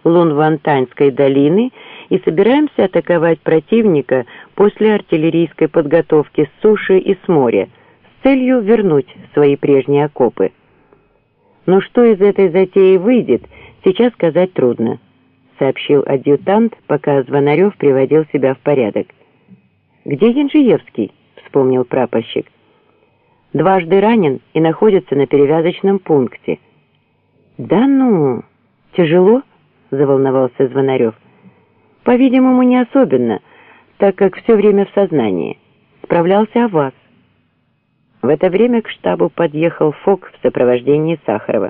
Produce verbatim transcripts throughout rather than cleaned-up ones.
Лунвантаньской долины и собираемся атаковать противника после артиллерийской подготовки с суши и с моря с целью вернуть свои прежние окопы. Но что из этой затеи выйдет, сейчас сказать трудно, сообщил адъютант, пока Звонарев приводил себя в порядок. «Где Янжиевский?» — вспомнил прапорщик. «Дважды ранен и находится на перевязочном пункте». «Да ну, тяжело?» — заволновался Звонарев. «По-видимому, не особенно, так как все время в сознании. Справлялся о вас». В это время к штабу подъехал Фок в сопровождении Сахарова.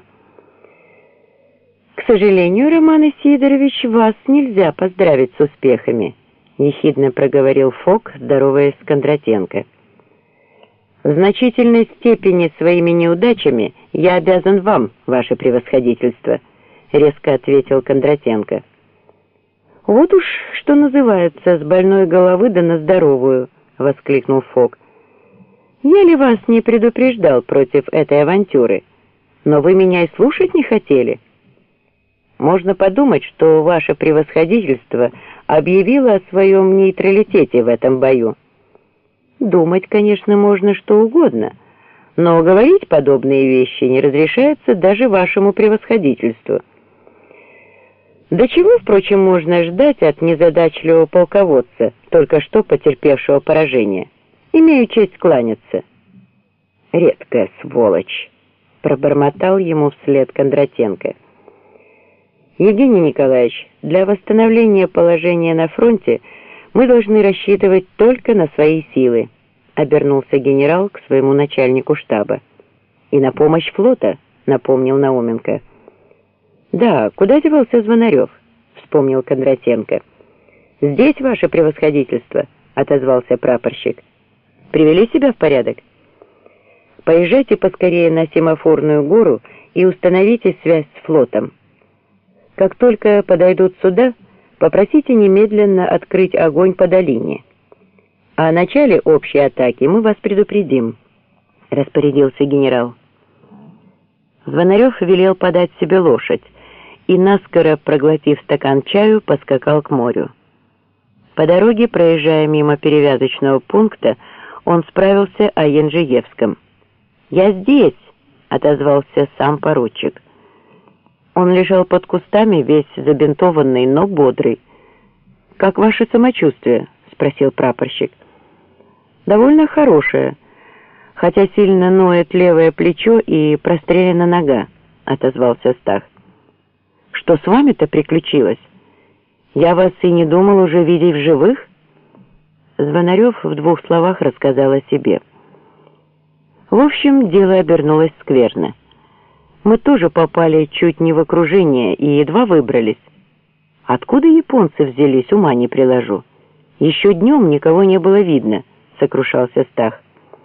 «К сожалению, Роман Исидорович, вас нельзя поздравить с успехами», — ехидно проговорил Фок, здороваясь с Кондратенко. «В значительной степени своими неудачами я обязан вам, ваше превосходительство», — резко ответил Кондратенко. «Вот уж что называется, с больной головы да на здоровую», — воскликнул Фок. «Я ли вас не предупреждал против этой авантюры? Но вы меня и слушать не хотели. Можно подумать, что ваше превосходительство объявило о своем нейтралитете в этом бою. Думать, конечно, можно что угодно, но говорить подобные вещи не разрешается даже вашему превосходительству. До чего, впрочем, можно ждать от незадачливого полководца, только что потерпевшего поражение? Имею честь кланяться». «Редкая сволочь», — пробормотал ему вслед Кондратенко. «Евгений Николаевич, для восстановления положения на фронте мы должны рассчитывать только на свои силы», — обернулся генерал к своему начальнику штаба. «И на помощь флота», — напомнил Науменко. «Да, куда девался Звонарев?» — вспомнил Кондратенко. «Здесь, ваше превосходительство», — отозвался прапорщик. «Привели себя в порядок? Поезжайте поскорее на Семафорную гору и установите связь с флотом. Как только подойдут сюда, попросите немедленно открыть огонь по долине. О начале общей атаки мы вас предупредим», — распорядился генерал. Звонарев велел подать себе лошадь и, наскоро проглотив стакан чаю, поскакал к морю. По дороге, проезжая мимо перевязочного пункта, он справился о Янжиевском. «Я здесь!» — отозвался сам поручик. Он лежал под кустами, весь забинтованный, но бодрый. «Как ваше самочувствие?» — спросил прапорщик. «Довольно хорошее, хотя сильно ноет левое плечо и прострелена нога», — отозвался Стах. «Что с вами-то приключилось? Я вас и не думал уже видеть в живых?» Звонарев в двух словах рассказал о себе. В общем, дело обернулось скверно. Мы тоже попали чуть не в окружение и едва выбрались. Откуда японцы взялись, ума не приложу. Еще днем никого не было видно, сокрушался Стах.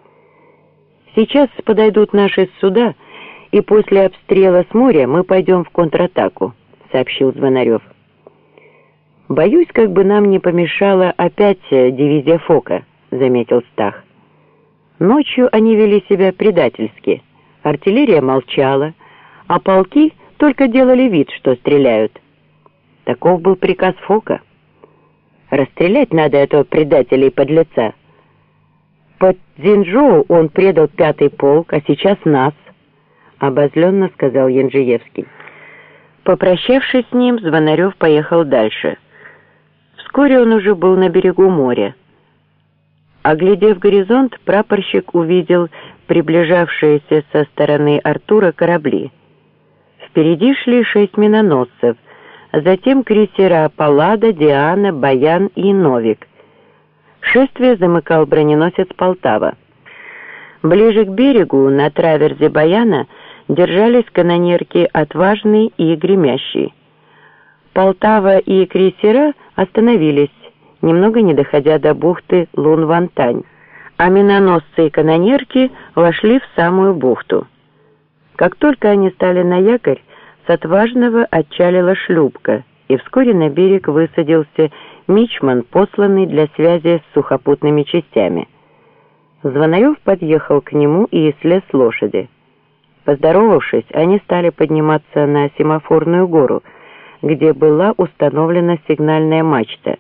Сейчас подойдут наши суда, и после обстрела с моря мы пойдем в контратаку, сообщил Звонарев. «Боюсь, как бы нам не помешала опять дивизия Фока», — заметил Стах. «Ночью они вели себя предательски. Артиллерия молчала, а полки только делали вид, что стреляют. Таков был приказ Фока. Расстрелять надо этого предателя и подлеца. Под Цзиньчжоу он предал пятый полк, а сейчас нас», — обозленно сказал Янжиевский. Попрощавшись с ним, Звонарев поехал дальше. Вскоре он уже был на берегу моря. Оглядев горизонт, прапорщик увидел приближавшиеся со стороны Артура корабли. Впереди шли шесть миноносцев, а затем крейсера «Паллада», «Диана», «Баян» и «Новик». Шествие замыкал броненосец «Полтава». Ближе к берегу, на траверзе «Баяна», держались канонерки «Отважный» и «Гремящий». «Полтава» и крейсера остановились, немного не доходя до бухты Лунвантань, а миноносцы и канонерки вошли в самую бухту. Как только они стали на якорь, с Отважного отчалила шлюпка, и вскоре на берег высадился мичман, посланный для связи с сухопутными частями. Звонарев подъехал к нему и слез с лошади. Поздоровавшись, они стали подниматься на Семафорную гору, где была установлена сигнальная мачта.